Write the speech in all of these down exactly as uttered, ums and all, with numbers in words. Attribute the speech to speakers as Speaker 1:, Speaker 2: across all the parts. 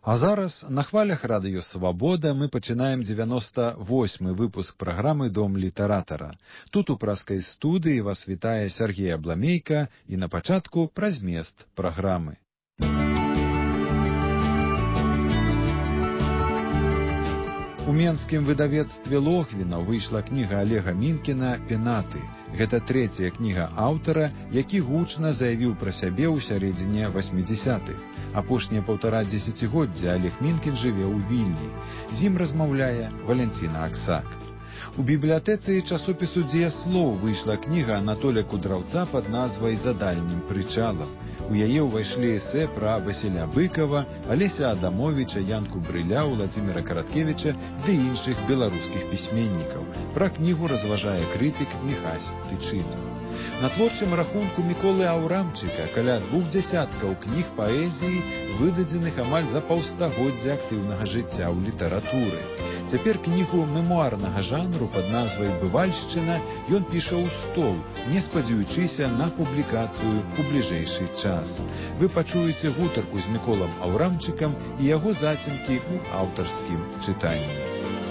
Speaker 1: А зараз на хвалях радыё «Свабода» мы пачынаем дзевяноста восьмы выпуск праграмы «Дом літаратара». Тут у праскай студыі вас вітае Сергей Абламейка і на пачатку пра змест праграмы. У менскім выдавецтве Логвіна выйшла кніга Олега Мінкіна «Пенаты». Гэта трэцяя кніга аўтара, які гучна заявіў пра сябе ў сярэдзіне васьмідзесятых. Апошнія паўтара дзесяцігоддзя Олег Мінкін жыве ў Вільні. З ім размаўляе Валянціна Аксак. У бібліятэцы часопісу «Дзеяслоў» выйшла кніга Анатоля Кудраўца пад назвай «За дальнім прычалам». У яе ўвайшлі эсэ пра Васіля Быкова, Алеся Адамовіча, Янку Брыля, Владзіміра Караткевіча ды іншых беларускіх пісьменнікаў. Пра кнігу разважае крытык Міхась Тычына. На творчым рахунку Міколы Аўрамчыка каля двух дзясяткаў кніг паэзіі, выдадзеных амаль за паўстагоддзя актыўнага жыцця ў літаратуры. Цяпер кнігу мемуарнага жанру пад назвай «Бывальшчына» ён піша ў стол, не спадзяючыся на публікацыю ў бліжэйшы час. Вы пачуеце гутарку з Міколам Аўрамчыкам і яго зацемкі ў аўтарскім чытанні.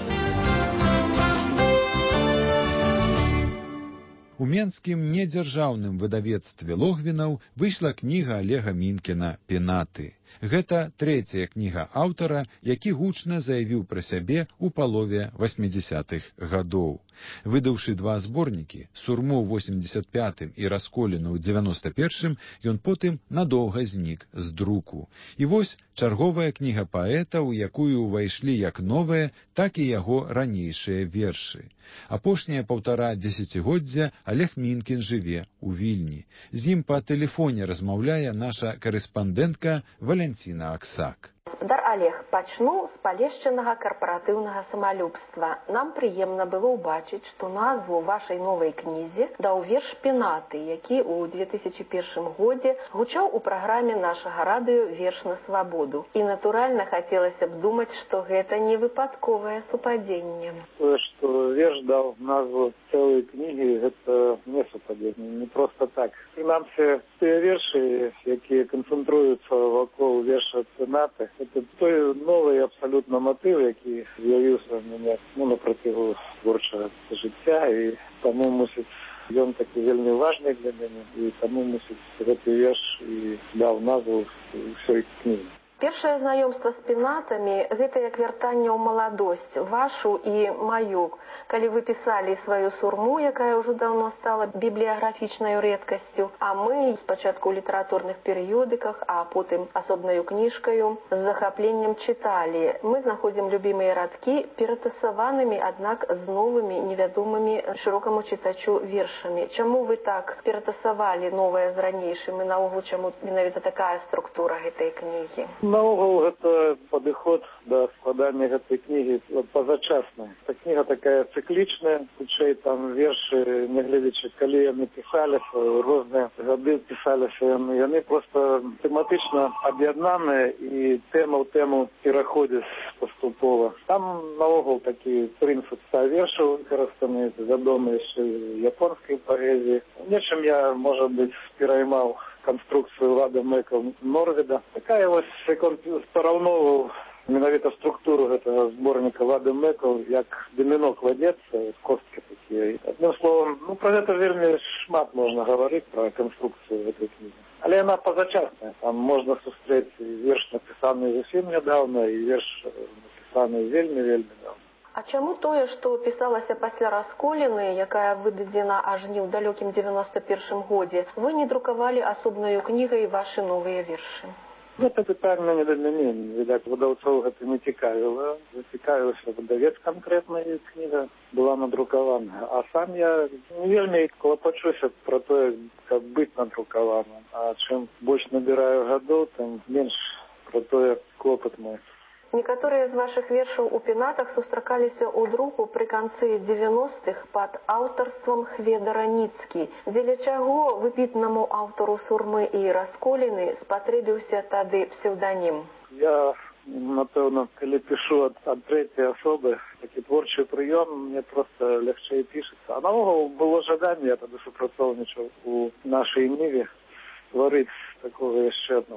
Speaker 1: У менскім недзяржаўным выдавецтве Логвінаў выйшла кніга Олега Мінкіна «Пенаты». Гэта трэцяя кніга аўтара, які гучна заявіў пра сябе ў палове васьмідзесятых гадоў. Выдаўшы два зборнікі «Сурму» ў восемьдесят пятым і «Расколіну» ў дзевяноста першым, ён потым надоўга знік з друку. І вось чарговая кніга паэта, у якую ўвайшлі як новыя, так і яго ранейшыя вершы. Апошнія паўтара дзесяцігоддзя Олег Мінкін жыве ў Вільні. З ім па тэлефоне размаўляе наша карэспандэнтка Валянціна Аксак.
Speaker 2: Гаспадар Олег, пачну з палешчанага карпаратыўнага самалюбства. Нам прыемна было ўбачыць, што назву вашай новай кнізе даў верш «Пенаты», які ў две тысячы першым годзе гучаў у праграме нашага радыё «Верш на свабоду». І, натуральна, хацелася б думаць, што гэта не выпадковае супадзенне.
Speaker 3: Тое, што верш даў назву цэлай кнігі, гэта не супадзенне, не проста так. Прынамсі, тыя вершы, якія канцэнтруюцца вакол верша «Пенаты», это той новый абсолютно мотив, який з'явився в мене ну, на протягу творчого життя, і тому мусить ён таки вельми важний для мене, і тому мусить гэты верш і дав назву всёй книги.
Speaker 2: Першае знаёмства з пенатамі – гэта як вяртанне ў маладосць, вашу і маю, калі вы пісалі сваю сурму, якая ўжо даўно стала бібліяграфічнай рэдкасцю, а мы спачатку ў літаратурных перыёдыках, а потым асобнаю кніжкаю з захапленнем чыталі. Мы знаходзім любімыя радкі ператасаванымі, аднак з новымі невядомымі шырокаму чытачу вершамі. Чаму вы так ператасавалі новае з ранейшым і наогул чаму менавіта такая структура гэтай кнігі?
Speaker 3: Наогул гэта падыход да складання гэтай кнігі пазачасная. Эта кніга такая цыклічная, хутчэй там вершы, нягледзячы, калі яны пісаліся, розныя гады пісаліся, яны проста тэматычна аб'яднаныя і тэма ў тэму пераходзяць паступова. Там наогул такі прынцып ста вершаў выкарыстаны, вядомы яшчэ японскай паэзіі. Нечым я, можа быць, пераймаў конструкцию Лада Мэка Норведа. Такая вось, як он параўноўваў менавіта структуру гэтага зборніка Лада Мэка, як домино кладецца, косткі такія. Адным словом, ну, про гэта вельмі шмат можна гаварыць, про конструкцию гэтай кнігі. Але яна пазачасная. Там можна сустрэць верш, напісаны зусім нядаўна, і верш, напісаны вельмі-вельмі нядаўна.
Speaker 2: А чаму тое, што пісалася пасля «Расколіны», якая выдадзена аж не ў далёкім дзевяноста першым годзе, вы не друкавалі асобнаю кнігай вашы новыя вершы?
Speaker 3: Гэта пытанне не да мяне. Відаць, выдаўцоў гэта не цікавіла. Зацікавіўся выдавец канкрэтна, і кніга была надрукавана. А сам я не вельмі клапачуся пра тое, каб быць надрукаваным. А чым больш набіраю гадоў, тым менш пра тое клопат мой.
Speaker 2: Некаторыя з вашых вершаў у пенатах сустракаліся ў друку пры канцы дзевяностых пад аўтарствам Хведара Ніцкі. Дзеля чаго выбітнаму аўтару сурмы і расколіны спатрэбіўся тады псеўданім?
Speaker 3: Я, напэўна, калі пішу ад, ад трэцяй асобы, такі творчы прыём, мне проста лягчэй пішацца. А наогул было жаданне, я тады супрацоўнічаў у нашай ніве, стварыць такога яшчэ аднаго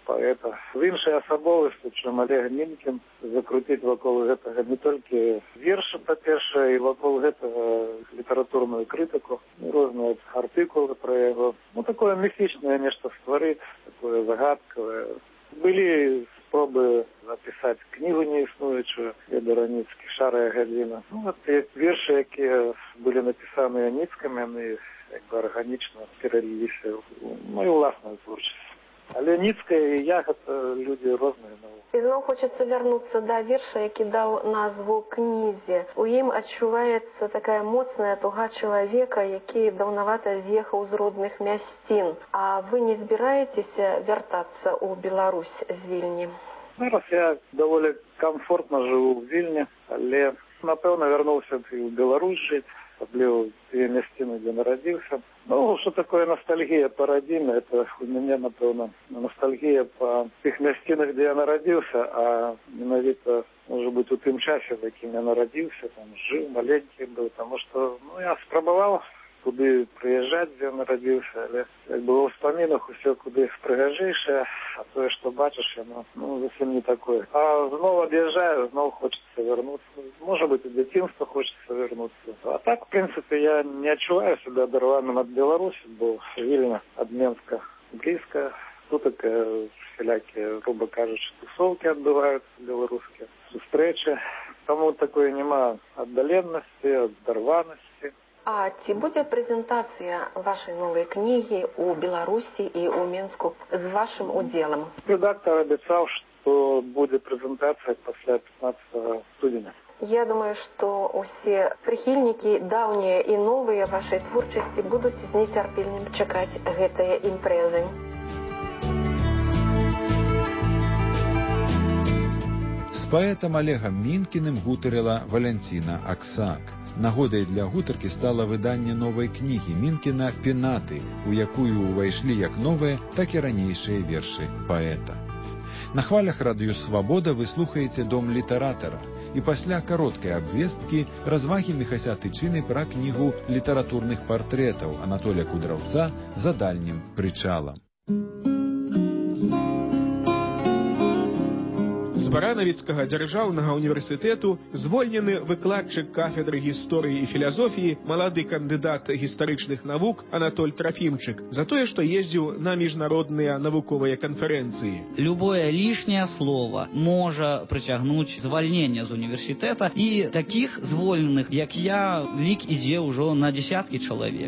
Speaker 3: паэта. З іншай асаблівасцю, чым Олег Мінкін, закруціць вакол гэтага не толькі вершы, па-першае, і вакол гэтага літаратурную крытыку, розныя артыкулы пра яго. Ну, такое міфічнае нешта стварыць, такое загадкавае. Былі спробы напісаць кнігу неіснуючую, Федора Ніцкі, «Шарая гадзіна». Ну, вот вершы, якія былі напісаныя Ніцкамі, яны як бы арганічна пераліліся ў маю ўласную творчасць. Але Ніцкая і я — гэта людзі розныя.
Speaker 2: І зноў хочацца вярнуцца да верша, які даў назву кнізе. У ім адчуваецца такая моцная туга чалавека, які даўнавата з'ехаў з родных мясцін. А вы не збіраецеся вяртацца ў Беларусь з Вільні?
Speaker 3: Зараз я даволі камфортна жыву ў Вільні, але, напэўна, вярнуўся і ў Беларусь жыць, асабліва тыя мясціны, дзе нарадзіўся. Ну, что такое ностальгия по родине? Это у меня, напевно, ностальгия по тих мясцінах, где я народился, а менавіта, может быть, у тым часе, в якім я народился, там, жил, маленький был, потому что, ну, я спробовал куды приезжать, где я народился, але, как бы, во вспоминах все куды пригожейшее, а то, что бачишь, оно, ну, совсем не такое. А снова отъезжаю, снова хочется вернуться. Может быть, и детинство хочется вернуться. А так, в принципе, я не отчуваю себя оторванным от Беларуси, бо Вильна от Менска близко. Тут такая всякие, грубо кажучи, тусовки отбываются белорусские, встречи. Тому такой нема отдаленности, оторванности.
Speaker 2: А ці будзе прэзентацыя вашай новай кнігі ў Беларусі і ў Менску з вашым удзелам?
Speaker 3: Редактор абяцаў, што будзе прэзентацыя пасля пятнадцатого студзеня.
Speaker 2: Я думаю, што ўсе прыхільнікі, даўнія і новыя вашай творчасці будуць з нецярпеннем чакаць гэтыя імпрэзы.
Speaker 1: З паэтам Олегам Мінкіным гутарыла Валянціна Аксак. Нагодай для гутаркі стала выданне новай кнігі Мінкіна «Пенаты», у якую ўвайшлі як новыя, так і ранейшыя вершы паэта. На хвалях радыё «Свабода» вы слухаеце «Дом літаратара», і пасля кароткай абвесткі развагі Міхася Тычыны пра кнігу літаратурных партрэтаў Анатолія Кудраўца «За дальнім прычалам».
Speaker 4: З Баранавіцкага дзяржаўнага універсітэту звольнены выкладчык кафедры гісторыі і філазофіі, малады кандыдат гістарычных навук Анатоль Трафімчык за тое, што ездзіў на міжнародныя навуковыя канферэнцыі.
Speaker 5: Любое лішняе слово можа прыцягнуць звальнення з універсітэта, і такіх звольненых, як я, лік ідзе ўжо на дзесяткі чалавек.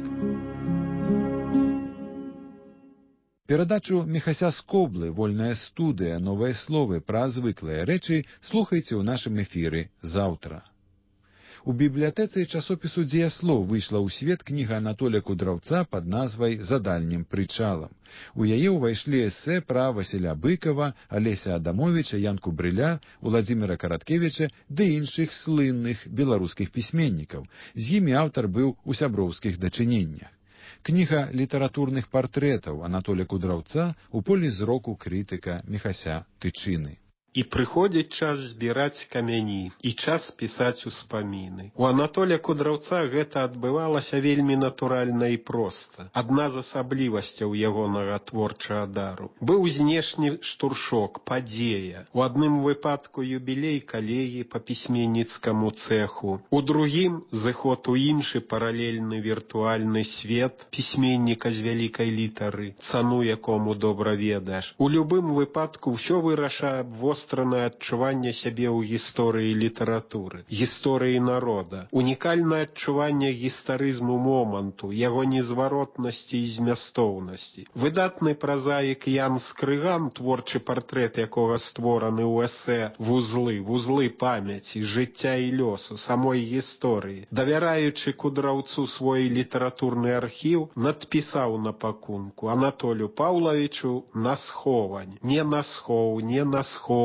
Speaker 1: Перадачу Міхася Скоблы «Вольная студыя. Новыя словы пра звыклыя рэчы» слухайце ў нашым эфіры заўтра. У бібліятэцы часопісу «Дзеяслоў» выйшла ў свет кніга Анатолія Кудраўца пад назвай «За дальнім прычалам». У яе ўвайшлі эсэ пра Васіля Быкова, Алеся Адамовіча, Янку Брыля, Уладзіміра Караткевіча ды іншых слынных беларускіх пісьменнікаў. З імі аўтар быў у сяброўскіх дачыненнях. Кніга літаратурных партрэтаў Анатолія Кудраўца у полі зроку крытыка Міхася Тычыны.
Speaker 6: І прыходзіць час збіраць камяні, і час пісаць успаміны. У Анатолія Кудраўца гэта адбывалася вельмі натуральна і проста. Адна з асаблівасцяў ягонага творчага дару. Быў знешні штуршок, падзея. У адным выпадку юбілей калегі па пісьменніцкаму цэху. У другім зыход у іншы паралельны віртуальны свет пісьменніка з вялікай літары, цану якому добра ведаеш. У любым выпадку ўсё вырашае абвоз востранае адчуванне сябе ў гісторыі літаратуры, гісторыі народа, унікальнае адчуванне гістарызму моманту, яго незваротнасці і змястоўнасці. Выдатны празаік Ян Скрыган, творчы партрэт якога створаны ў эсэ «Вузлы», «Вузлы памяці», «Жыцця і лёсу», самой гісторыі, давяраючы Кудраўцу свой літаратурны архіў, надпісаў на пакунку Анатолію Паўлавічу «На сховань». Не на схоў, не на сховань,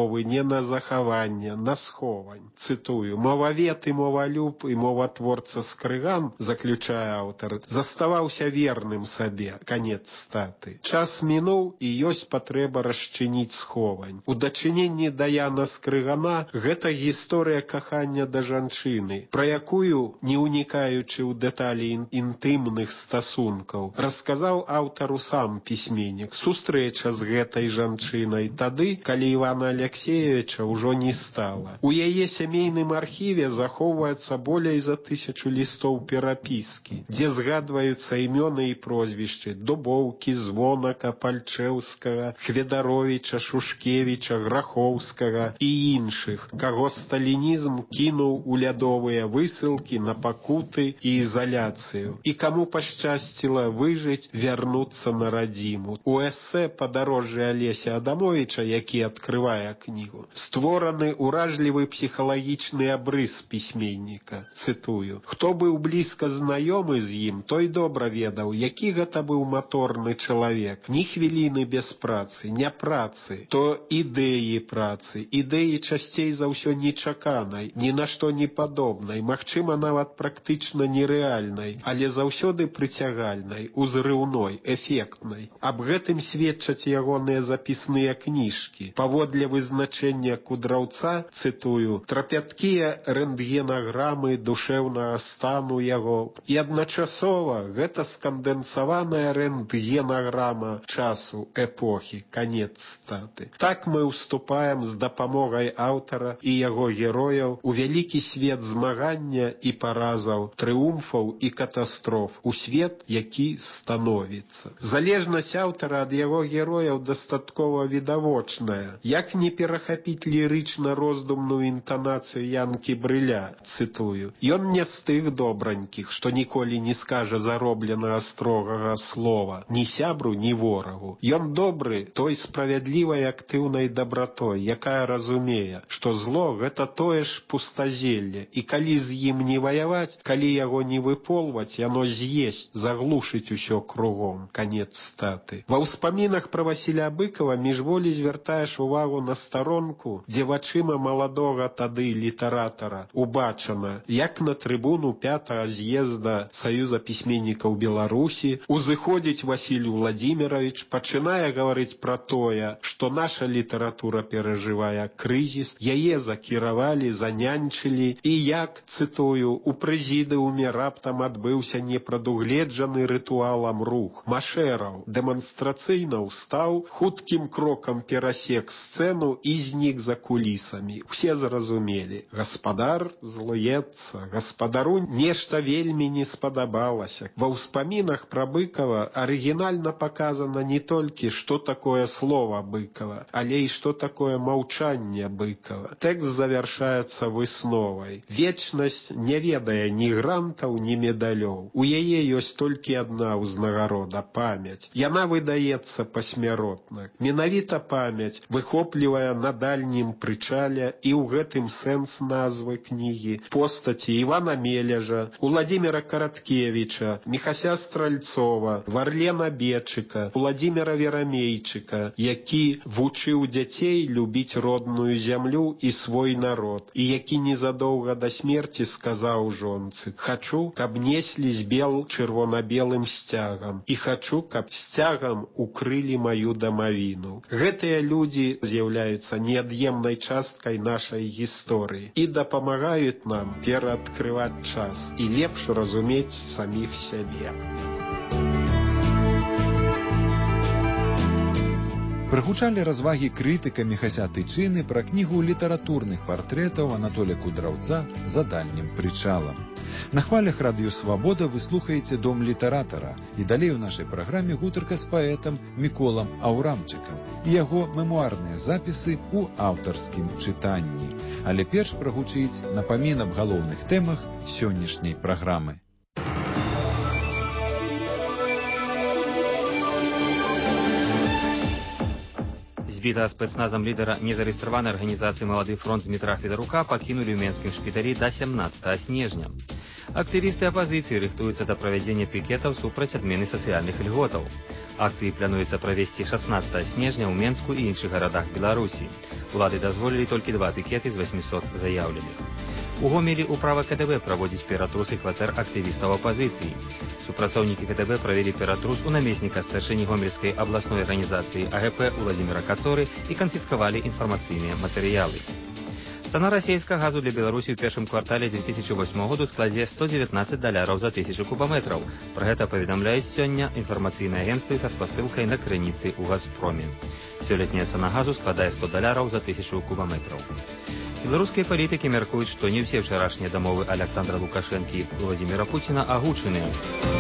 Speaker 6: мовы не на захаванне, на сховань. Цытую: «Мовавед і мовалюб і моватворца Скрыган, заключае аўтар, заставаўся верным сабе». Канец статы. Час мінуў, і ёсць патрэба расчыніць сховань. У дачыненні да Яна Скрыгана гэта гісторыя кахання да жанчыны, пра якую, не ўнікаючы ў дэталі інтымных стасункаў, расказаў аўтару сам пісьменнік. Сустрэча з гэтай жанчынай тады, калі Івана Алексеевича ўжо не стала. У яе сямейным архіве захоўваецца болей за тысячу лістоў перапіскі, дзе згадваюцца імёны і прозвішчы Дубоўкі, Звонака, Пальчэўскага, Хведаровіча, Шушкевіча, Грахоўскага і іншых, каго сталінізм кінуў у лядовыя высылкі на пакуты і ізаляцыю, і каму пашчасціла выжыць, вярнуцца на радзіму. У эсэ «Падарожжа Алеся Адамовича», які адкрывае кнігу, створаны уражлівы псіхалагічны абрыс пісьменніка. Цытую: «Хто быў блізка знаёмы з ім, той добра ведаў, які гэта быў маторны чалавек. Ні хвіліны без працы, не працы, то ідэі працы, ідэі часцей за ўсё нечаканай, ні на што не падобнай, магчыма, нават практычна нерэальнай, але заўсёды прыцягальнай, узрыўной, эфектнай. Аб гэтым сведчаць ягоныя запісныя кніжкі. Паводле вызначэння Кудраўца, цытую, трапяткія рэнтгенаграмы душэўнага стану яго, і адначасова гэта скандэнсаваная рэнтгенаграма часу, эпохі». Канец статы. Так мы ўступаем з дапамогай аўтара і яго герояў у вялікі свет змагання і паразаў, трыумфаў і катастроф, у свет, які становіцца. Залежнасць аўтара ад яго герояў дастаткова відавочная. Як не перахапіць лірычна роздумную інтанацыю Янкі Брыля, цытую: «Ён не з тых добранькіх, што ніколі не скажа заробленага строгага слова ні сябру, ні ворагу. Ён добры той справядлівай актыўнай дабратой, якая разумее, што зло — гэта тое ж пустазелле, і калі з ім не ваяваць, калі яго не выполваць, яно з'есць, заглушыць усё кругом». Канец статы. Ва ўспамінах пра Васіля Быкова міжволі звяртаеш увагу на старонку, дзе вачыма маладога тады літаратара убачана, як на трыбуну пятага з'езда Саюза пісьменнікаў Беларусі узыходзіць Васіль Владимирович, пачынае гаварыць пра тое, што наша літаратура перажывае крызіс, яе закіравалі, занянчылі, і як, цытую, у прэзідыуме раптам адбыўся непрадугледжаны рытуалам рух. Машэраў дэманстрацыйна ўстаў, хуткім крокам перасек сцэну і знік за кулісамі. Усе зразумелі: гаспадар злуецца, гаспадару нешта вельмі не спадабалася. Ва ўспамінах пра Быкова арыгінальна паказана не толькі, што такое слова Быкова, але і што такое маўчанне Быкова. Тэкст завяршаецца высновай: вечнасць не ведае ні грантаў, ні медалёў. У яе ёсць толькі адна ўзнагарода — памяць. Яна выдаецца пасмяротна. Менавіта памяць выхоплівае на дальнім прычале, і ў гэтым сэнс назвы кнігі, постаці Івана Мележа, Уладзіміра Караткевіча, Міхася Стральцова, Варлена Бечыка, Уладзіміра Верамейчыка, які вучыў дзяцей любіць родную зямлю і свой народ, і які незадоўга да смерці сказаў жонцы: «Хачу, каб неслі з бел чырвона-белым сцягам, і хачу, каб сцягам укрылі маю дамавіну». Гэтыя людзі з'яўляюцца неад'емнай часткай нашай гісторыі і дапамагаюць нам пераадкрываць час і лепш разумець саміх сябе.
Speaker 1: Прагучалі развагі крытыка Міхася Тычыны пра кнігу літаратурных партрэтаў Анатолія Кудраўца «За дальнім прычалам». На хвалях радыё «Свабода» вы слухаеце «Дом літаратара», і далей у нашай праграме гутарка з паэтам Міколам Аўрамчыкам і яго мемуарныя запісы ў аўтарскім чытанні. Але перш прагучыць напамін аб галоўных тэмах сённяшняй праграмы.
Speaker 7: Збітага спецназам лідара незарэгістраванай арганізацыі «Малады фронт» Дмітра Федарука пакінулі ў менскім шпіталі да сямнаццатага снежня. Актывісты апазіцыі рыхтуюцца да правядзення пікетаў супраць адмены сацыяльных льготаў. Акцыі плануецца правесці шаснаццатага снежня ў Менску і іншых гарадах Беларусі. Улады дазволілі толькі два пікеты з васьмісот заяўленых. У Гомелі ўправа КДБ праводзіць ператрусы кватэр актывістаў апазіцыі. Супрацоўнікі КДБ правялі ператрус у намесніка старшыні Гомельскай абласной арганізацыі АГП Уладзіміра Кацоры і канфіскавалі інфармацыйныя матэрыялы. Цана расійскага газу для Беларусі ў першым квартале две тысячи восьмого году складзе сто дзевятнаццаць даляраў за тысячу кубаметраў. Пра гэта паведамляюць сёння інфармацыйныя агенцтвы са спасылкай на крыніцы ў Газпроме. Сёлетняя цана газу складае сто даляраў за тысячу кубаметраў. Беларускія палітыкі мяркуюць, што не ўсе ўчарашнія дамовы Аляксандра Лукашэнкі і Владзіміра Пуціна агучаныя.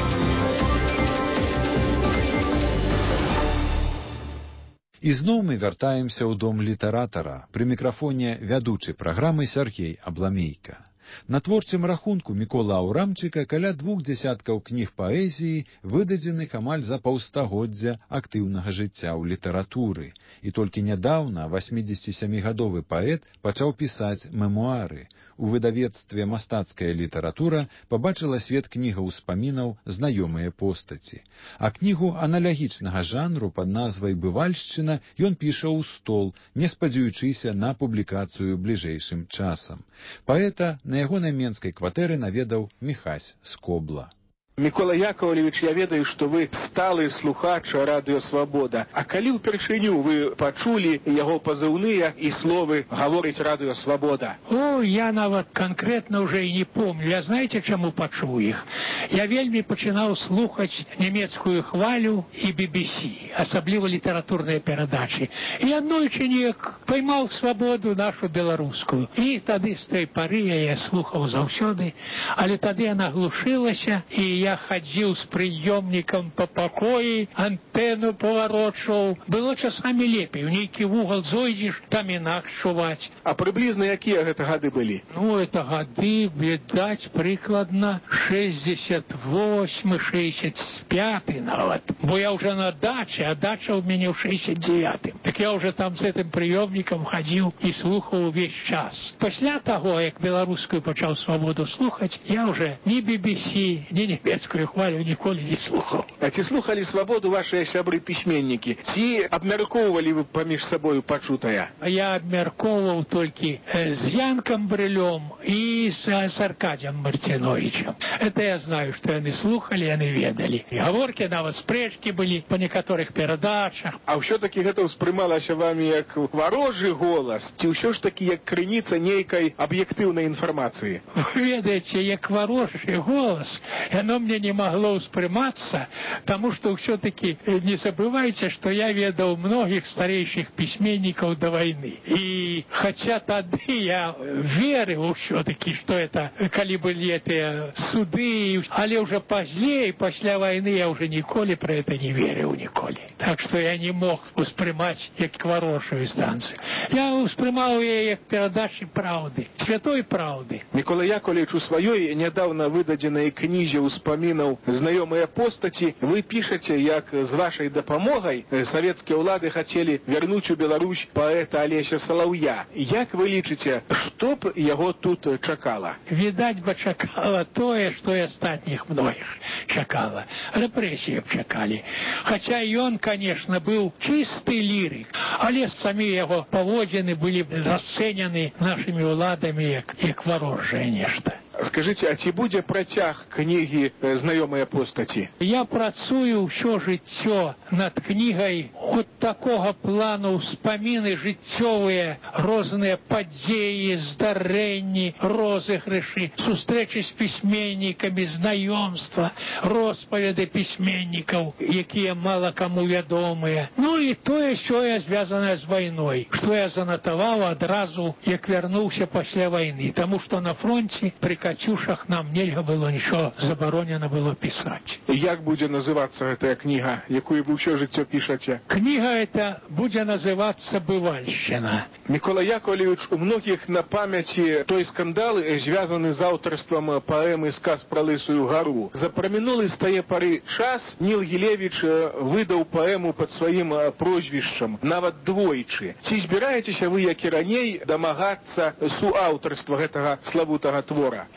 Speaker 1: І зноў мы вяртаемся ў дом літаратара. Пры мікрафоне вядучы праграмы Сяргей Абламейка. На творчым рахунку Мікола Аўрамчыка каля двух дзясяткаў кніг паэзіі, выдадзеных амаль за паўстагоддзя актыўнага жыцця ў літаратуры. І толькі нядаўна васьмідзесятисямігадовы паэт пачаў пісаць мемуары. У выдавецтве «Мастацкая літаратура» пабачыла свет кніга ўспамінаў «Знаёмыя постаці». А кнігу аналагічнага жанру пад назвай «Бывальшчына» ён піша ў стол, не спадзяючыся на публікацыю бліжэйшым часам. Паэта на ягонай менскай кватэры наведаў Міхась Скобла.
Speaker 8: Микола Яковлевич, я ведаю, что вы сталы слухач Радио Свобода. А калі ўпершыню вы пачулі яго пазыўныя і словы гаворыць Радио Свобода?
Speaker 9: О, я нават конкретно уже и не помню. Я знаете, чему пачуў іх? Я вельмі пачынаў слухаць нямецкую хвалю і би би си, асабліва літаратурныя перадачы. І аднойчы неяк поймаў свабоду нашу беларускую. І тады з той пары я слухаў заўсёды, але тады яна глушылася, і я ходил с приемником по покои, антенну поворочил. Было часами лепей. В нейкий угол зойдешь, там инак чуваць.
Speaker 8: А приблизно якія гэта гады были?
Speaker 9: Ну, это гады, видать, прикладно шестьдесят восьмый шестьдесят пятый нават. Бо я уже на даче, а дача у меня в шестьдесят девятым. Так я уже там с этим приемником ходил и слухал весь час. Пасля того, як беларускую пачаў свободу слухаць, я уже ни би би си, ни немецкую хвалю ніколі не слухаў.
Speaker 8: А ці слухалі свабоду вашыя сябры-пісьменнікі? Ці абмяркоўвалі вы паміж сабою пачутае?
Speaker 9: Я абмяркоўваў толькі з Янком Брылём і з, з Аркадием Мартиновичем. Это я знаю, што яны слухалі, яны ведалі. І гаворкі, нават спрэчкі былі па некаторых перадачах.
Speaker 8: А ўсё-такі гэта ўспрымалася вамі як варожы голас, ці ўсё ж такі як крыніца нейкай аб'ектыўнай інфармацыі?
Speaker 9: Вы ведаеце, як варожы голас, яно мне не могло успрыматься, потому что все-таки не забывайте, что я ведал многих старейших письменников до войны. И хотя тогда я верил все-таки, что это, коли были эти суды, але уже позднее, после войны, я уже николи про это не верил, николи. Так что я не мог успрымать як хорошую станцию. Я успрымал ее как передачи правды, святой правды.
Speaker 8: Микола Яковлевич у своей недавно выдаденной книзе успамінаў «Знаёмыя постаці» вы пішаце, як з вашай дапамогай савецкія ўлады хацелі вярнуць у Беларусь паэта Алеся Салаўя. Як вы лічыце, што б яго тут чакала?
Speaker 9: Відаць бы чакала тое, што і астатніх многіх чакала. Рэпрэсіі б чакалі. Хаця ён, конечно, быў чысты лірык, але самі яго паводзіны былі расцэнены нашымі ўладамі як, як варожае нешта.
Speaker 8: Скажите, а ці будзе працяг кнігі «Знаёмыя постаці»?
Speaker 9: Я працую ўсё жыццё над кнігай от такога плану, ўспаміны жыццёвыя, розныя падзеі, здарэнні, розыгрышы, сустрэчы з пісьменнікамі, знаёмства, роспаведы пісьменнікаў, якія мала каму вядомыя. Ну і тое, сёе звязанае з вайной, што я занатаваў адразу, як вярнуўся пасля вайны, таму што на фронте пры Катюшах нам нельга было нічого забаронено было писать.
Speaker 8: Як будзе называцца гэтая кніга, якую вы ўсё жыццё пішаце?
Speaker 9: Кніга эта будзе называцца «Бывальшчына».
Speaker 8: Микола Яковлевич, у многіх на памяці той скандал, звязаны з аўтарствам паэмы «Сказ пра лысую гару». За прамінулы з тае пары час Ніл Гілевіч выдаў паэму пад сваім прозвішчам, нават двойчы. Ці збіраецеся вы, як і раней, дамагацца суаўтарства гэтага славутага твора?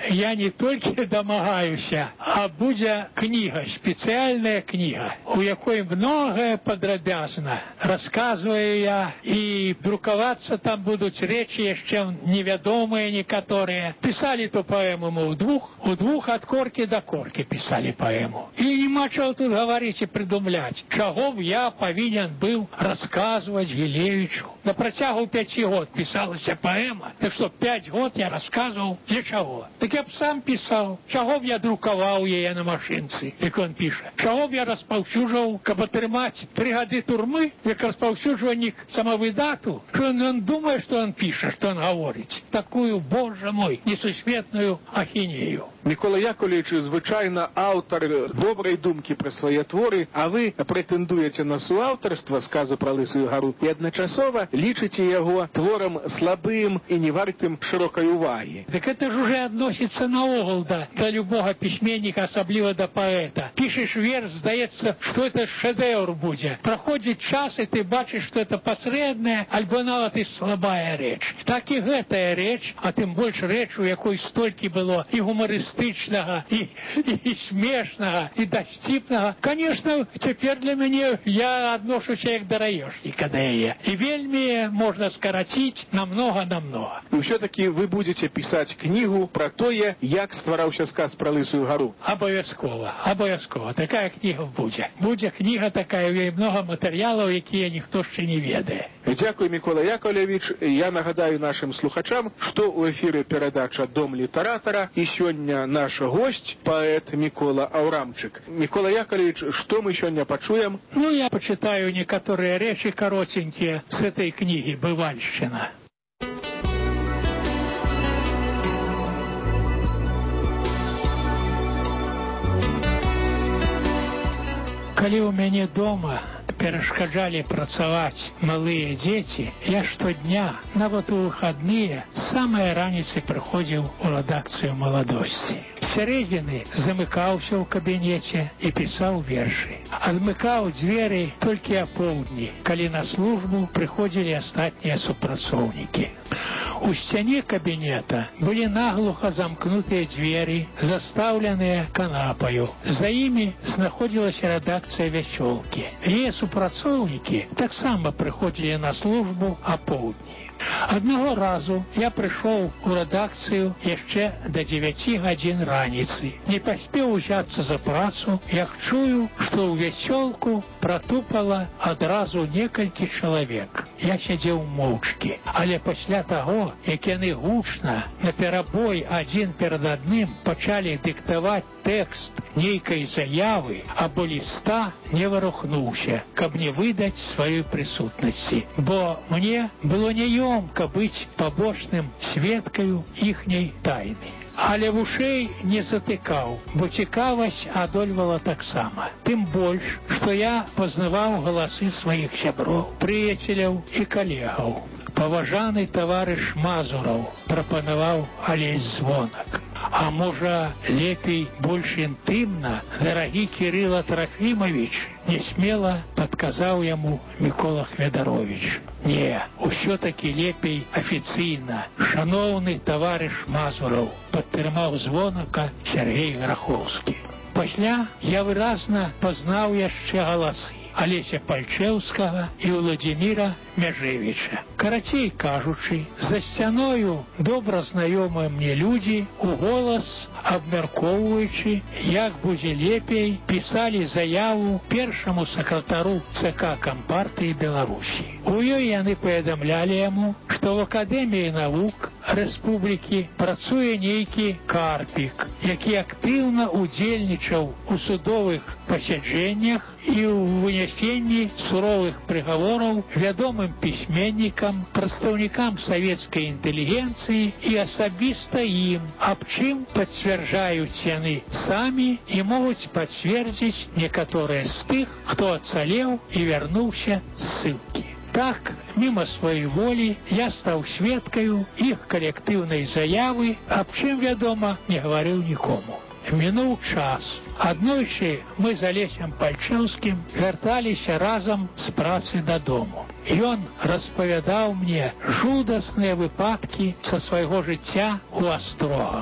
Speaker 9: я не толькі дамагаюся, а будзе кніга, спецыяльная кніга, у якой многое падрабязна расказваю я, і друкавацца там будуць рэчы яшчэ невядомыя некаторыя. Пісалі ту паэму мы ўдвух, удвух ад коркі да коркі пісалі паэму. І нема чаго тут гаварыць і прыдумляць, чаго б я павінен быў расказваць Гілевічу. На працягу пяці год пісалася паэма, так што пяць год я расказваў для чаго? Так я б сам пісаў, чаго б я друкаваў яе на машынцы, як он піша. Чаго б я распаўсюджваў, каб атрымаць тры гады турмы, як распаўсюджвальнік самавыдату, што он, он думае, што он піша, што он гаворыць. Такую, боже мой, несусветную ахінею.
Speaker 8: Микола Яковлевич звычайна аўтар добрай думкі пра свае творы, а вы прэтэндуеце на суаўтарства сказу пра Лысую гару і адначасова лічыце яго творам слабым і не вартым шырокай увагі.
Speaker 9: Так это ж уже адносіцца наогул да, да любога пісьменніка, асабліва да паэта. Пішеш верш, здаецца, што это шэдэўр будзе. Праходзіць час, і ты бачыш, што это пасрэдная, альбо нават і слабая рэч. Так і гэтая рэч, а тым больш рэч, у якой столькі было і гумарыстычнага, і, і, і смешнага, і дасціпнага. Конечно, цяпер для мяне я адношуся як да раёшніка да яе. І вельмі можна скараціць намнога-намнога.
Speaker 8: І ўсё-такі вы будзеце пісаць кнігу пра тое, як ствараўся сказ пра Лысую гару.
Speaker 9: Абавязкова, абавязкова. Такая кніга будзе. Будзе кніга такая, у ёй много матэрыялаў, якія ніхто яшчэ не ведае.
Speaker 8: Дзякуй, Микола Яковлевич. Я нагадаю нашим слухачам, што ў эфіры перадача «Дом літаратара» і сёння наш госць, паэт Микола Аўрамчык. Микола Яковлевич, што мы сёння пачуем?
Speaker 9: Ну, я почитаю некоторые речи коротенькие с этой книги «Бывальщина». Калі у мяне дома перашкаджалі працаваць малыя дзеці, я штодня, нават у выхадныя, з самай раніцы прыходзіў у рэдакцыю «Маладосці». Сярэдзіны замыкаўся ў кабінеце і пісаў вершы. Адмыкаў дзверы толькі апоўдні, калі на службу прыходзілі астатнія супрацоўнікі. У сцяне кабінета былі наглуха замкнутыя дзверы, застаўленыя канапаю. За імі знаходзілася рэдакцыя «Вясёлкі». Яе супрацоўнікі таксама прыходзілі на службу апоўдні. Аднаго разу я прыйшоў у рэдакцыю яшчэ да дзевяці гадзін раніцы. Не паспеў узяцца за працу, як чую, што ў «Вясёлку» пратупала адразу некалькі чалавек. Я сядзеў моўчкі, але пасля таго, як яны гучна, наперабой адзін перад адным пачалі дыктаваць тэкст нейкай заявы або ліста, не варухнуўся, каб не выдаць сваёй прысутнасці, бо мне было няёмка быць пабочным сведкаю іхняй тайны. Але вушэй не затыкаў, бо цікавасць адольвала таксама. Тым больш, што я пазнаваў галасы сваіх сяброў, прыяцеляў і калегаў. Паважаны таварыш Мазураў прапанаваў Алесь Звонак. А можа, лепей, больш інтымна, дарагі Кірыла Трафімавіч, несмела падказаў яму Мікола Хведаровіч. Не, усё-такі лепей афіцыйна. Шаноўны таварыш Мазураў, падтрымаў Звонака Сергей Грахоўскі. Пасля я выразна пазнаў яшчэ галасы Алеся Пальчэўскага і Владзіміра Мяжевіча. Карацей кажучы, за сцяною добра знаёмыя мне людзі у голас, абмяркоўваючы, як будзе лепей, пісалі заяву першаму сакратару ЦК Кампартыі Беларусі. У ёй яны паведамлялі яму, што в Акадэміі навук рэспублікі працуе нейкі Карпік, які актыўна удзельнічаў у судовых пасяджэннях і ў вынясенні суровых прыгавораў вядомым пісьменнікам, прадстаўнікам савецкай інтэлігенцыі і асабіста ім, аб чым пацвярджаюць яны самі і могуць пацвердзіць некаторыя з тых, хто ацалеў і вярнуўся з ссылкі. Так, мимо сваёй волі, я стаў сведкаю іх калектыўнай заявы, аб чым, вядома, не гаварыў нікому. Мінуў час. Аднойчы мы з Алесем Пальчэўскім вярталіся разам з працы дадому. Ён распавядаў мне жудасныя выпадкі са свайго жыцця ў Астрогах.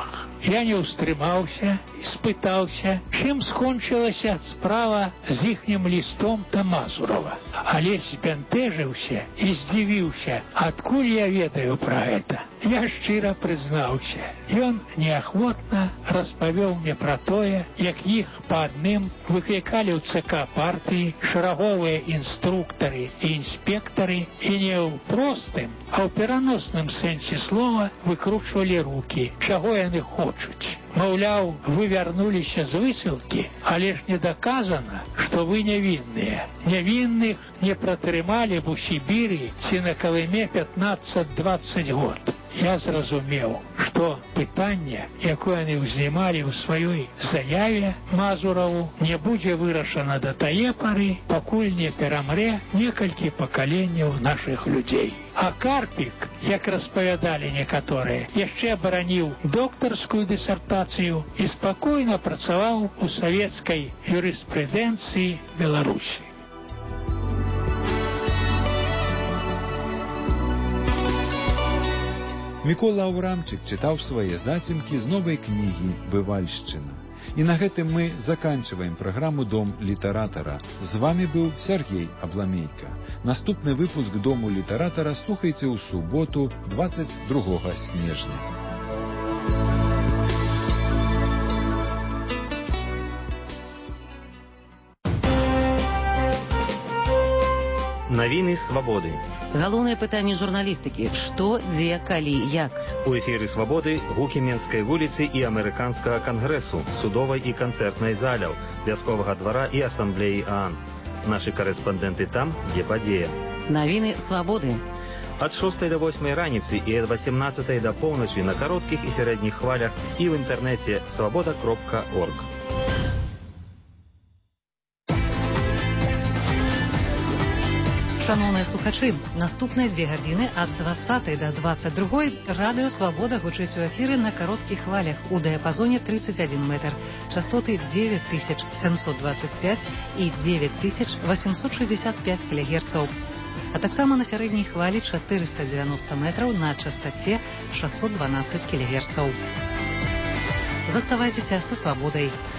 Speaker 9: я не устрымаўся і спытаўся, чым скончылася справа з іхнім лістом да Мазурова. Але збянтэжыўся і здзівіўся, адкуль я ведаю пра гэта. Я шчыра прызнаўся. Ён неахвотна распавёў мне пра тое, як іх па адным выклікалі ў ЦК партыі шараговыя інструктары і інспектары і не ў простым, а ў пераносным сэнсе слова выкручвалі рукі, чаго яны хочуць. Маўляў, вы вярнуліся з высылкі, але ж не даказана, што вы нявінныя. Нявінных не пратрымалі б у Сібіры ці на Калыме пятнаццаць-дваццаць год. Я зразумеў, што пытанне, якое яны ўзнімалі ў сваёй заяве Мазурову, не будзе вырашана да тае пары, пакуль не перамрэ некалькі пакаленняў нашых людзей. А Карпік, як распавядалі некаторыя, яшчэ абараніў доктарскую дысертацыю і спакойна працаваў у савецкай юрыспрудэнцыі Беларусі.
Speaker 1: Мікола Аўрамчык чытаў свае зацемкі з новай кнігі «Бывальшчына». І на гэтым мы заканчиваем праграму «Дом літаратара». З вами быў Сергей Абламейка. Наступны выпуск «Дому літаратара» слухайце ў суботу, двадцать другога снежня.
Speaker 7: Навіны свабоды.
Speaker 10: Галоўнае пытанне журналістыкі: што, дзе, калі, як.
Speaker 7: У эфіры свабоды гукі Менскай вуліцы і амерыканскага кангрэсу, судовай і канцэртнай заляў, вясковага двара і асамблеі ААН. Нашы карэспандэнты там, дзе падзея.
Speaker 10: Навіны свабоды.
Speaker 7: Ад шостай да восьмай раніцы і ад васемнаццатай да поўначы на кароткіх і сярэдніх хвалях і ў інтэрнэце свабода кропка орг.
Speaker 11: Шановныя слухачы, наступныя дзве гадзіны ад дваццатай да дваццаць другой радыё «Свабода» гучыць у эфіры на кароткіх хвалях у дыяпазоне тридцать один метр, частоты девять тысяч семьсот двадцать пять і девять тысяч восемьсот шестьдесят пять кілогерцаў, а таксама на сярэдняй хвалі четыреста девяносто метраў на частоце шестьсот двенадцать кілогерцаў. Заставайцеся са «Свабодай».